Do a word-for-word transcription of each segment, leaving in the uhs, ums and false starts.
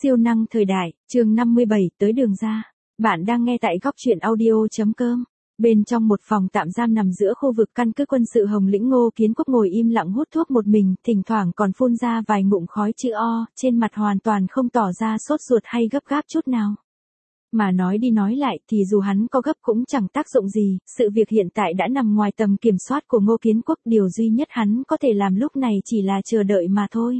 Siêu năng thời đại, chương năm mươi bảy, tới đường ra. Bạn đang nghe tại góc truyện audio.com. Bên trong một phòng tạm giam nằm giữa khu vực căn cứ quân sự Hồng Lĩnh, Ngô Kiến Quốc ngồi im lặng hút thuốc một mình, thỉnh thoảng còn phun ra vài ngụm khói chữ O, trên mặt hoàn toàn không tỏ ra sốt ruột hay gấp gáp chút nào. Mà nói đi nói lại thì dù hắn có gấp cũng chẳng tác dụng gì, sự việc hiện tại đã nằm ngoài tầm kiểm soát của Ngô Kiến Quốc, điều duy nhất hắn có thể làm lúc này chỉ là chờ đợi mà thôi.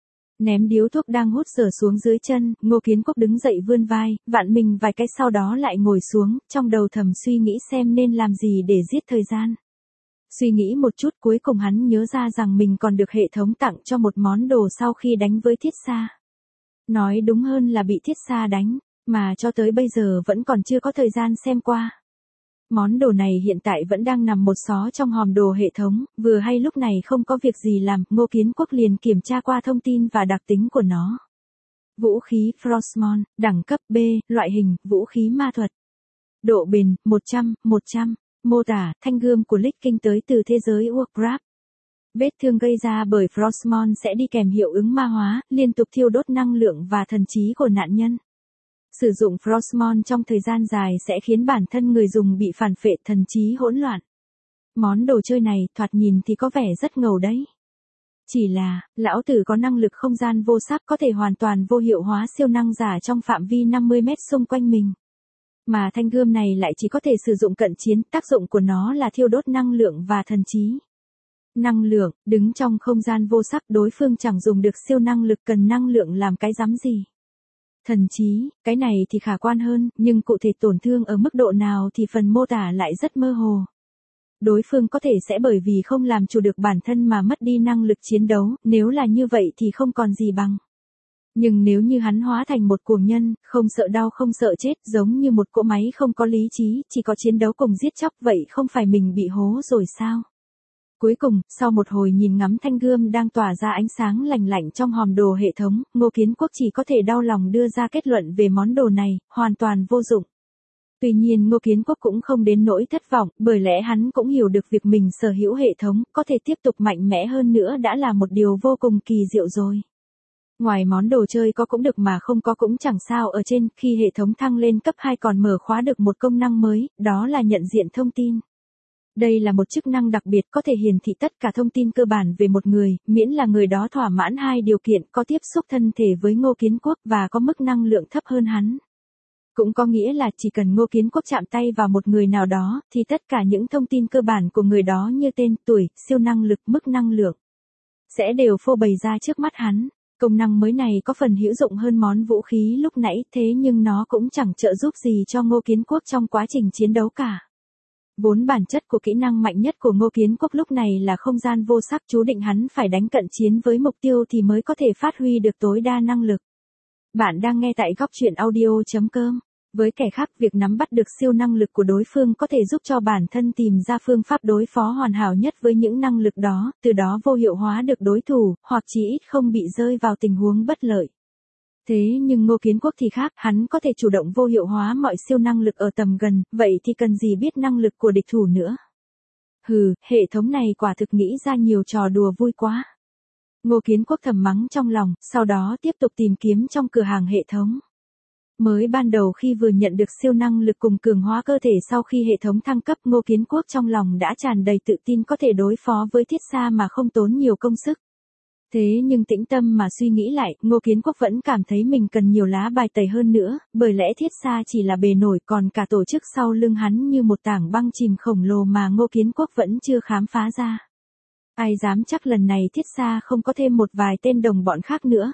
Ném điếu thuốc đang hút dở xuống dưới chân, Ngô Kiến Quốc đứng dậy vươn vai, vặn mình vài cái sau đó lại ngồi xuống, trong đầu thầm suy nghĩ xem nên làm gì để giết thời gian. Suy nghĩ một chút cuối cùng hắn nhớ ra rằng mình còn được hệ thống tặng cho một món đồ sau khi đánh với Thiết Sa. Nói đúng hơn là bị Thiết Sa đánh, mà cho tới bây giờ vẫn còn chưa có thời gian xem qua. Món đồ này hiện tại vẫn đang nằm một xó trong hòm đồ hệ thống, vừa hay lúc này không có việc gì làm, Ngô Kiến Quốc liền kiểm tra qua thông tin và đặc tính của nó. Vũ khí Frostmourne, đẳng cấp B, loại hình, vũ khí ma thuật. Độ bền, một trăm, một trăm. Mô tả, thanh gươm của Lich King tới từ thế giới Warcraft. Vết thương gây ra bởi Frostmourne sẽ đi kèm hiệu ứng ma hóa, liên tục thiêu đốt năng lượng và thần trí của nạn nhân. Sử dụng Frostmourne trong thời gian dài sẽ khiến bản thân người dùng bị phản phệ, thần trí hỗn loạn. Món đồ chơi này thoạt nhìn thì có vẻ rất ngầu đấy. Chỉ là, lão tử có năng lực không gian vô sắc có thể hoàn toàn vô hiệu hóa siêu năng giả trong phạm vi năm mươi mét xung quanh mình. Mà thanh gươm này lại chỉ có thể sử dụng cận chiến, tác dụng của nó là thiêu đốt năng lượng và thần trí. Năng lượng, đứng trong không gian vô sắc đối phương chẳng dùng được siêu năng lực cần năng lượng làm cái rắm gì. Thần trí, cái này thì khả quan hơn, nhưng cụ thể tổn thương ở mức độ nào thì phần mô tả lại rất mơ hồ. Đối phương có thể sẽ bởi vì không làm chủ được bản thân mà mất đi năng lực chiến đấu, nếu là như vậy thì không còn gì bằng. Nhưng nếu như hắn hóa thành một cuồng nhân, không sợ đau không sợ chết, giống như một cỗ máy không có lý trí, chỉ có chiến đấu cùng giết chóc, vậy không phải mình bị hố rồi sao? Cuối cùng, sau một hồi nhìn ngắm thanh gươm đang tỏa ra ánh sáng lành lạnh trong hòm đồ hệ thống, Ngô Kiến Quốc chỉ có thể đau lòng đưa ra kết luận về món đồ này, hoàn toàn vô dụng. Tuy nhiên Ngô Kiến Quốc cũng không đến nỗi thất vọng, bởi lẽ hắn cũng hiểu được việc mình sở hữu hệ thống, có thể tiếp tục mạnh mẽ hơn nữa đã là một điều vô cùng kỳ diệu rồi. Ngoài món đồ chơi có cũng được mà không có cũng chẳng sao, ở trên, khi hệ thống thăng lên cấp hai còn mở khóa được một công năng mới, đó là nhận diện thông tin. Đây là một chức năng đặc biệt có thể hiển thị tất cả thông tin cơ bản về một người, miễn là người đó thỏa mãn hai điều kiện, có tiếp xúc thân thể với Ngô Kiến Quốc và có mức năng lượng thấp hơn hắn. Cũng có nghĩa là chỉ cần Ngô Kiến Quốc chạm tay vào một người nào đó, thì tất cả những thông tin cơ bản của người đó như tên, tuổi, siêu năng lực, mức năng lượng sẽ đều phô bày ra trước mắt hắn. Công năng mới này có phần hữu dụng hơn món vũ khí lúc nãy, thế nhưng nó cũng chẳng trợ giúp gì cho Ngô Kiến Quốc trong quá trình chiến đấu cả. Vốn bản chất của kỹ năng mạnh nhất của Ngô Kiến Quốc lúc này là không gian vô sắc, chú định hắn phải đánh cận chiến với mục tiêu thì mới có thể phát huy được tối đa năng lực. Bạn đang nghe tại góc truyện audio.com. Với kẻ khác, việc nắm bắt được siêu năng lực của đối phương có thể giúp cho bản thân tìm ra phương pháp đối phó hoàn hảo nhất với những năng lực đó, từ đó vô hiệu hóa được đối thủ, hoặc chỉ ít không bị rơi vào tình huống bất lợi. Thế nhưng Ngô Kiến Quốc thì khác, hắn có thể chủ động vô hiệu hóa mọi siêu năng lực ở tầm gần, vậy thì cần gì biết năng lực của địch thủ nữa. Hừ, hệ thống này quả thực nghĩ ra nhiều trò đùa vui quá. Ngô Kiến Quốc thầm mắng trong lòng, sau đó tiếp tục tìm kiếm trong cửa hàng hệ thống. Mới ban đầu khi vừa nhận được siêu năng lực cùng cường hóa cơ thể sau khi hệ thống thăng cấp, Ngô Kiến Quốc trong lòng đã tràn đầy tự tin có thể đối phó với Thiết Sa mà không tốn nhiều công sức. Thế nhưng tĩnh tâm mà suy nghĩ lại, Ngô Kiến Quốc vẫn cảm thấy mình cần nhiều lá bài tẩy hơn nữa, bởi lẽ Thiết Sa chỉ là bề nổi, còn cả tổ chức sau lưng hắn như một tảng băng chìm khổng lồ mà Ngô Kiến Quốc vẫn chưa khám phá ra. Ai dám chắc lần này Thiết Sa không có thêm một vài tên đồng bọn khác nữa.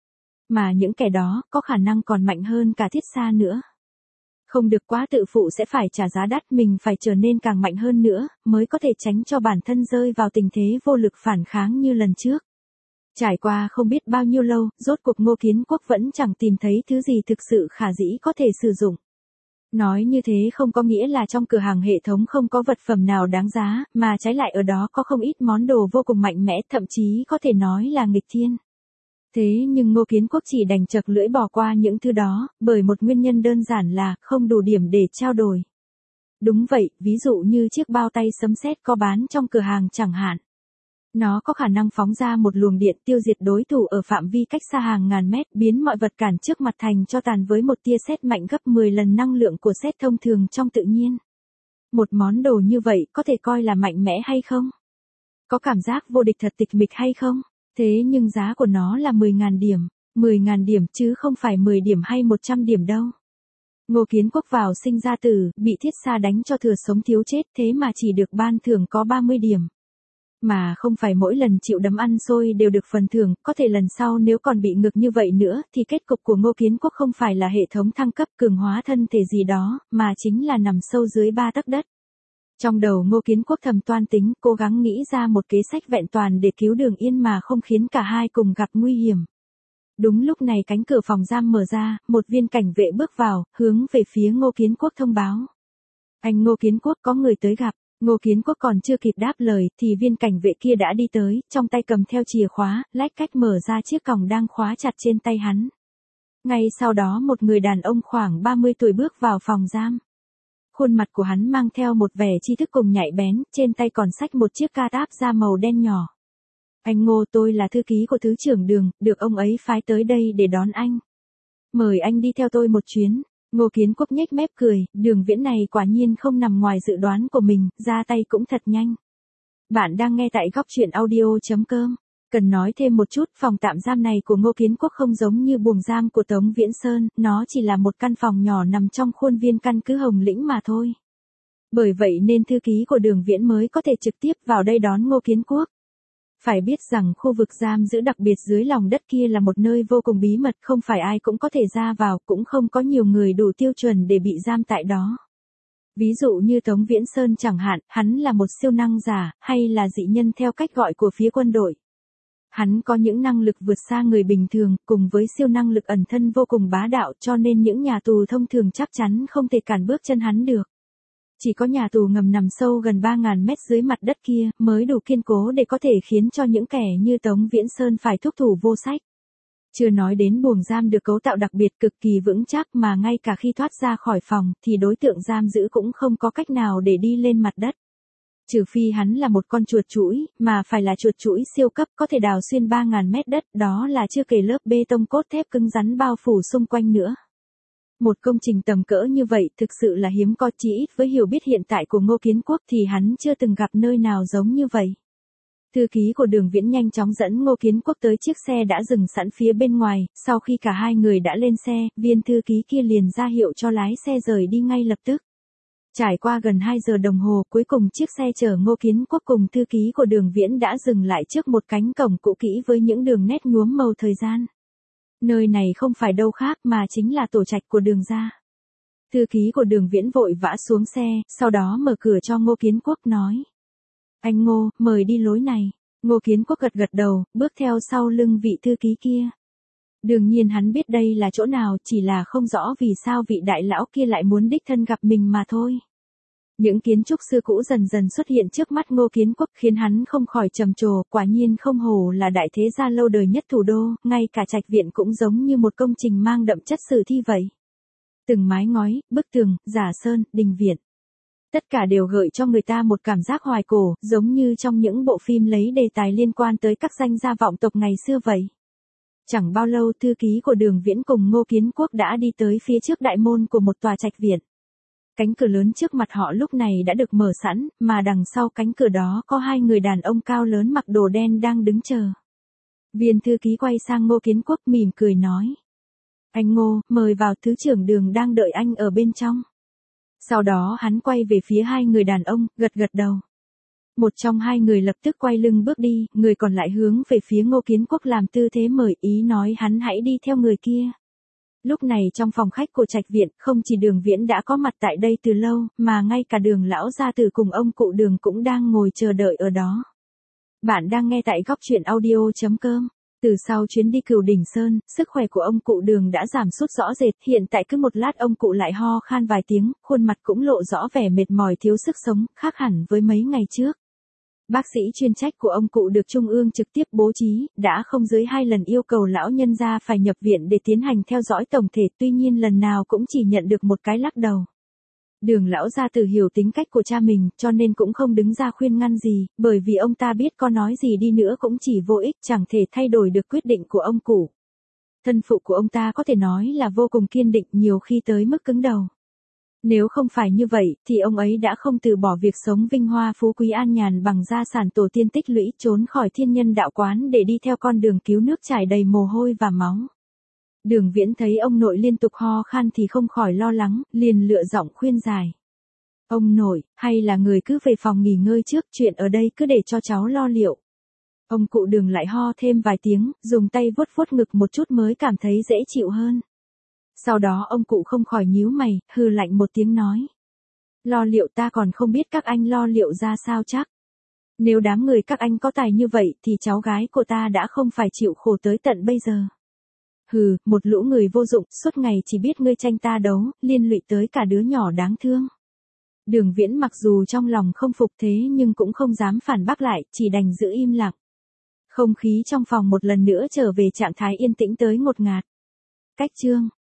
Mà những kẻ đó có khả năng còn mạnh hơn cả Thiết Sa nữa. Không được quá tự phụ sẽ phải trả giá đắt, mình phải trở nên càng mạnh hơn nữa, mới có thể tránh cho bản thân rơi vào tình thế vô lực phản kháng như lần trước. Trải qua không biết bao nhiêu lâu, rốt cuộc Ngô Kiến Quốc vẫn chẳng tìm thấy thứ gì thực sự khả dĩ có thể sử dụng. Nói như thế không có nghĩa là trong cửa hàng hệ thống không có vật phẩm nào đáng giá, mà trái lại ở đó có không ít món đồ vô cùng mạnh mẽ, thậm chí có thể nói là nghịch thiên. Thế nhưng Ngô Kiến Quốc chỉ đành chậc lưỡi bỏ qua những thứ đó, bởi một nguyên nhân đơn giản là không đủ điểm để trao đổi. Đúng vậy, ví dụ như chiếc bao tay sấm sét có bán trong cửa hàng chẳng hạn. Nó có khả năng phóng ra một luồng điện tiêu diệt đối thủ ở phạm vi cách xa hàng ngàn mét, biến mọi vật cản trước mặt thành tro tàn với một tia sét mạnh gấp mười lần năng lượng của sét thông thường trong tự nhiên. Một món đồ như vậy có thể coi là mạnh mẽ hay không? Có cảm giác vô địch thật tịch mịch hay không? Thế nhưng giá của nó là mười nghìn điểm. mười nghìn điểm chứ không phải mười điểm hay một trăm điểm đâu. Ngô Kiến Quốc vào sinh ra tử, bị Thiết Sa đánh cho thừa sống thiếu chết, thế mà chỉ được ban thưởng có ba mươi điểm. Mà không phải mỗi lần chịu đấm ăn xôi đều được phần thưởng, có thể lần sau nếu còn bị ngược như vậy nữa thì kết cục của Ngô Kiến Quốc không phải là hệ thống thăng cấp cường hóa thân thể gì đó, mà chính là nằm sâu dưới ba tấc đất. Trong đầu Ngô Kiến Quốc thầm toan tính, cố gắng nghĩ ra một kế sách vẹn toàn để cứu Đường Yên mà không khiến cả hai cùng gặp nguy hiểm. Đúng lúc này cánh cửa phòng giam mở ra, một viên cảnh vệ bước vào, hướng về phía Ngô Kiến Quốc thông báo. Anh Ngô Kiến Quốc, có người tới gặp. Ngô Kiến Quốc còn chưa kịp đáp lời thì viên cảnh vệ kia đã đi tới, trong tay cầm theo chìa khóa, lách cách mở ra chiếc còng đang khóa chặt trên tay hắn. Ngay sau đó một người đàn ông khoảng ba mươi tuổi bước vào phòng giam. Khuôn mặt của hắn mang theo một vẻ tri thức cùng nhạy bén, trên tay còn xách một chiếc ca táp da màu đen nhỏ. Anh Ngô, tôi là thư ký của Thứ trưởng Đường, được ông ấy phái tới đây để đón anh. Mời anh đi theo tôi một chuyến. Ngô Kiến Quốc nhếch mép cười, Đường Viễn này quả nhiên không nằm ngoài dự đoán của mình, ra tay cũng thật nhanh. Bạn đang nghe tại góc truyện audio chấm com. Cần nói thêm một chút, phòng tạm giam này của Ngô Kiến Quốc không giống như buồng giam của Tống Viễn Sơn, nó chỉ là một căn phòng nhỏ nằm trong khuôn viên căn cứ Hồng Lĩnh mà thôi. Bởi vậy nên thư ký của Đường Viễn mới có thể trực tiếp vào đây đón Ngô Kiến Quốc. Phải biết rằng khu vực giam giữ đặc biệt dưới lòng đất kia là một nơi vô cùng bí mật, không phải ai cũng có thể ra vào, cũng không có nhiều người đủ tiêu chuẩn để bị giam tại đó. Ví dụ như Tống Viễn Sơn chẳng hạn, hắn là một siêu năng giả, hay là dị nhân theo cách gọi của phía quân đội. Hắn có những năng lực vượt xa người bình thường, cùng với siêu năng lực ẩn thân vô cùng bá đạo, cho nên những nhà tù thông thường chắc chắn không thể cản bước chân hắn được. Chỉ có nhà tù ngầm nằm sâu gần ba nghìn mét dưới mặt đất kia mới đủ kiên cố để có thể khiến cho những kẻ như Tống Viễn Sơn phải thúc thủ vô sách. Chưa nói đến buồng giam được cấu tạo đặc biệt cực kỳ vững chắc mà ngay cả khi thoát ra khỏi phòng thì đối tượng giam giữ cũng không có cách nào để đi lên mặt đất. Trừ phi hắn là một con chuột chũi, mà phải là chuột chũi siêu cấp có thể đào xuyên ba nghìn mét đất, đó là chưa kể lớp bê tông cốt thép cứng rắn bao phủ xung quanh nữa. Một công trình tầm cỡ như vậy thực sự là hiếm có, chỉ ít với hiểu biết hiện tại của Ngô Kiến Quốc thì hắn chưa từng gặp nơi nào giống như vậy. Thư ký của Đường Viễn nhanh chóng dẫn Ngô Kiến Quốc tới chiếc xe đã dừng sẵn phía bên ngoài, sau khi cả hai người đã lên xe, viên thư ký kia liền ra hiệu cho lái xe rời đi ngay lập tức. Trải qua gần hai giờ đồng hồ, cuối cùng chiếc xe chở Ngô Kiến Quốc cùng thư ký của Đường Viễn đã dừng lại trước một cánh cổng cũ kỹ với những đường nét nhuốm màu thời gian. Nơi này không phải đâu khác mà chính là tổ trạch của Đường gia. Thư ký của Đường Viễn vội vã xuống xe, sau đó mở cửa cho Ngô Kiến Quốc nói. Anh Ngô, mời đi lối này. Ngô Kiến Quốc gật gật đầu, bước theo sau lưng vị thư ký kia. Đương nhiên hắn biết đây là chỗ nào, chỉ là không rõ vì sao vị đại lão kia lại muốn đích thân gặp mình mà thôi. Những kiến trúc xưa cũ dần dần xuất hiện trước mắt Ngô Kiến Quốc khiến hắn không khỏi trầm trồ, quả nhiên không hổ là đại thế gia lâu đời nhất thủ đô, ngay cả trạch viện cũng giống như một công trình mang đậm chất sử thi vậy. Từng mái ngói, bức tường, giả sơn, đình viện. Tất cả đều gợi cho người ta một cảm giác hoài cổ, giống như trong những bộ phim lấy đề tài liên quan tới các danh gia vọng tộc ngày xưa vậy. Chẳng bao lâu thư ký của Đường Viễn cùng Ngô Kiến Quốc đã đi tới phía trước đại môn của một tòa trạch viện. Cánh cửa lớn trước mặt họ lúc này đã được mở sẵn, mà đằng sau cánh cửa đó có hai người đàn ông cao lớn mặc đồ đen đang đứng chờ. Viên thư ký quay sang Ngô Kiến Quốc mỉm cười nói. Anh Ngô, mời vào, Thứ trưởng Đường đang đợi anh ở bên trong. Sau đó hắn quay về phía hai người đàn ông, gật gật đầu. Một trong hai người lập tức quay lưng bước đi, người còn lại hướng về phía Ngô Kiến Quốc làm tư thế mời, ý nói hắn hãy đi theo người kia. Lúc này trong phòng khách của trạch viện, không chỉ Đường Viễn đã có mặt tại đây từ lâu, mà ngay cả Đường lão gia tử cùng ông cụ Đường cũng đang ngồi chờ đợi ở đó. Bạn đang nghe tại góc truyện audio chấm com. Từ sau chuyến đi Cửu Đỉnh Sơn, sức khỏe của ông cụ Đường đã giảm sút rõ rệt, hiện tại cứ một lát ông cụ lại ho khan vài tiếng, khuôn mặt cũng lộ rõ vẻ mệt mỏi thiếu sức sống, khác hẳn với mấy ngày trước. Bác sĩ chuyên trách của ông cụ được Trung ương trực tiếp bố trí, đã không dưới hai lần yêu cầu lão nhân gia phải nhập viện để tiến hành theo dõi tổng thể, tuy nhiên lần nào cũng chỉ nhận được một cái lắc đầu. Đường lão gia tử hiểu tính cách của cha mình, cho nên cũng không đứng ra khuyên ngăn gì, bởi vì ông ta biết có nói gì đi nữa cũng chỉ vô ích, chẳng thể thay đổi được quyết định của ông cụ. Thân phụ của ông ta có thể nói là vô cùng kiên định, nhiều khi tới mức cứng đầu. Nếu không phải như vậy, thì ông ấy đã không từ bỏ việc sống vinh hoa phú quý an nhàn bằng gia sản tổ tiên tích lũy, trốn khỏi thiên nhân đạo quán để đi theo con đường cứu nước trải đầy mồ hôi và máu. Đường Viễn thấy ông nội liên tục ho khan thì không khỏi lo lắng, liền lựa giọng khuyên giải. Ông nội, hay là người cứ về phòng nghỉ ngơi trước, chuyện ở đây cứ để cho cháu lo liệu. Ông cụ Đường lại ho thêm vài tiếng, dùng tay vuốt vuốt ngực một chút mới cảm thấy dễ chịu hơn. Sau đó ông cụ không khỏi nhíu mày, hừ lạnh một tiếng nói. Lo liệu ta còn không biết các anh lo liệu ra sao chắc. Nếu đám người các anh có tài như vậy thì cháu gái của ta đã không phải chịu khổ tới tận bây giờ. Hừ, một lũ người vô dụng, suốt ngày chỉ biết ngươi tranh ta đấu, liên lụy tới cả đứa nhỏ đáng thương. Đường Viễn mặc dù trong lòng không phục thế nhưng cũng không dám phản bác lại, chỉ đành giữ im lặng. Không khí trong phòng một lần nữa trở về trạng thái yên tĩnh tới ngột ngạt. Cách chương